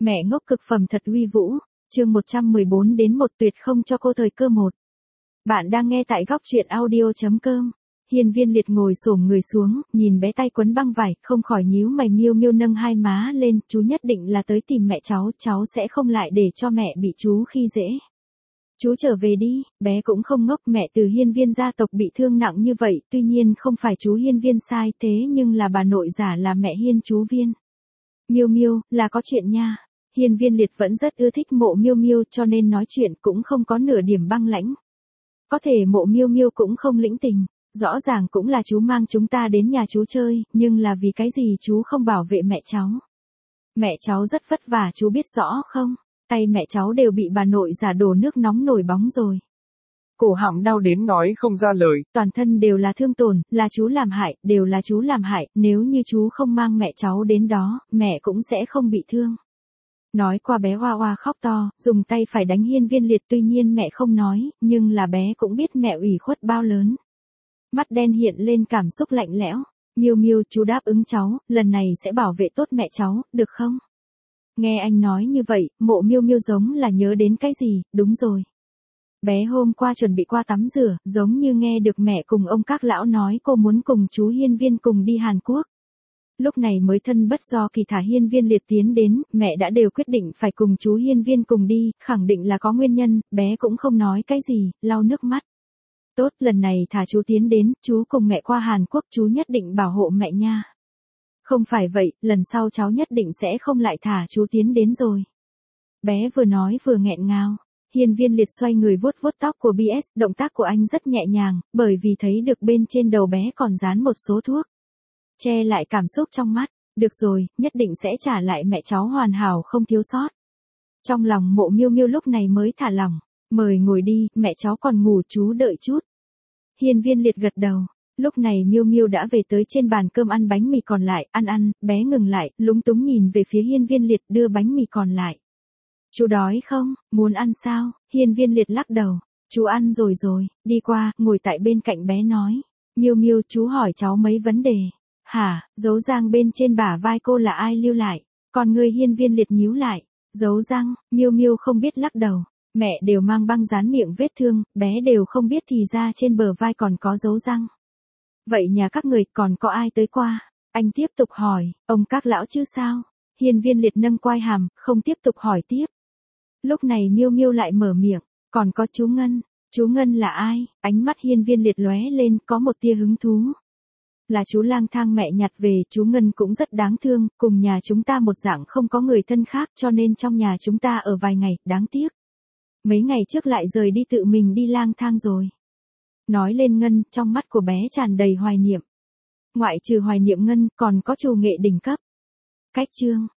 Mẹ ngốc cực phẩm thật uy vũ, chương 114 đến 1 tuyệt không cho cô thời cơ 1. Bạn đang nghe tại góc truyện audio.com. Hiên Viên Liệt ngồi xổm người xuống, nhìn bé tay quấn băng vải, không khỏi nhíu mày. Miêu Miêu nâng hai má lên, chú nhất định là tới tìm mẹ cháu sẽ không lại để cho mẹ bị chú khi dễ. Chú trở về đi, bé cũng không ngốc, mẹ từ Hiên Viên gia tộc bị thương nặng như vậy, tuy nhiên không phải chú Hiên Viên sai thế nhưng là bà nội giả là mẹ Hiên chú Viên. Miêu Miêu, là có chuyện nha. Hiên Viên Liệt vẫn rất ưa thích Mộ Miêu Miêu cho nên nói chuyện cũng không có nửa điểm băng lãnh. Có thể Mộ Miêu Miêu cũng không lĩnh tình, rõ ràng cũng là chú mang chúng ta đến nhà chú chơi, nhưng là vì cái gì chú không bảo vệ mẹ cháu? Mẹ cháu rất vất vả chú biết rõ không? Tay mẹ cháu đều bị bà nội giả đổ nước nóng nổi bóng rồi. Cổ họng đau đến nói không ra lời. Toàn thân đều là thương tổn, là chú làm hại, đều là chú làm hại, nếu như chú không mang mẹ cháu đến đó, mẹ cũng sẽ không bị thương. Nói qua bé Hoa Hoa khóc to, dùng tay phải đánh Hiên Viên Liệt, tuy nhiên mẹ không nói, nhưng là bé cũng biết mẹ ủy khuất bao lớn. Mắt đen hiện lên cảm xúc lạnh lẽo. Miêu Miêu, chú đáp ứng cháu, lần này sẽ bảo vệ tốt mẹ cháu, được không? Nghe anh nói như vậy, Mộ Miêu Miêu giống là nhớ đến cái gì, đúng rồi. Bé hôm qua chuẩn bị qua tắm rửa, giống như nghe được mẹ cùng ông các lão nói cô muốn cùng chú Hiên Viên cùng đi Hàn Quốc. Lúc này mới thân bất do kỳ thả Hiên Viên Liệt tiến đến, mẹ đã đều quyết định phải cùng chú Hiên Viên cùng đi, khẳng định là có nguyên nhân, bé cũng không nói cái gì, lau nước mắt. Tốt, lần này thả chú tiến đến, chú cùng mẹ qua Hàn Quốc, chú nhất định bảo hộ mẹ nha. Không phải vậy, lần sau cháu nhất định sẽ không lại thả chú tiến đến rồi. Bé vừa nói vừa nghẹn ngào. Hiên Viên Liệt xoay người vuốt vuốt tóc của BS, động tác của anh rất nhẹ nhàng, bởi vì thấy được bên trên đầu bé còn dán một số thuốc. Che lại cảm xúc trong mắt, được rồi, nhất định sẽ trả lại mẹ cháu hoàn hảo không thiếu sót. Trong lòng Mộ Miêu Miêu lúc này mới thả lỏng, mời ngồi đi, mẹ cháu còn ngủ, chú đợi chút. Hiên Viên Liệt gật đầu. Lúc này Miêu Miêu đã về tới trên bàn cơm ăn bánh mì còn lại, ăn, bé ngừng lại, lúng túng nhìn về phía Hiên Viên Liệt đưa bánh mì còn lại. Chú đói không, muốn ăn sao? Hiên Viên Liệt lắc đầu, chú ăn rồi, đi qua, ngồi tại bên cạnh bé nói. Miêu Miêu, chú hỏi cháu mấy vấn đề. Hả, dấu răng bên trên bả vai cô là ai lưu lại? Còn người Hiên Viên Liệt nhíu lại. Dấu răng, Miêu Miêu không biết lắc đầu. Mẹ đều mang băng dán miệng vết thương, bé đều không biết thì ra trên bờ vai còn có dấu răng. Vậy nhà các người còn có ai tới qua? Anh tiếp tục hỏi, ông các lão chứ sao? Hiên Viên Liệt nâng quai hàm, không tiếp tục hỏi tiếp. Lúc này Miêu Miêu lại mở miệng, còn có chú Ngân. Chú Ngân là ai? Ánh mắt Hiên Viên Liệt lóe lên, có một tia hứng thú. Là chú lang thang mẹ nhặt về, chú Ngân cũng rất đáng thương, cùng nhà chúng ta một dạng không có người thân khác cho nên trong nhà chúng ta ở vài ngày, đáng tiếc. Mấy ngày trước lại rời đi tự mình đi lang thang rồi. Nói lên Ngân, trong mắt của bé tràn đầy hoài niệm. Ngoại trừ hoài niệm Ngân, còn có trù nghệ đỉnh cấp. Cách chương,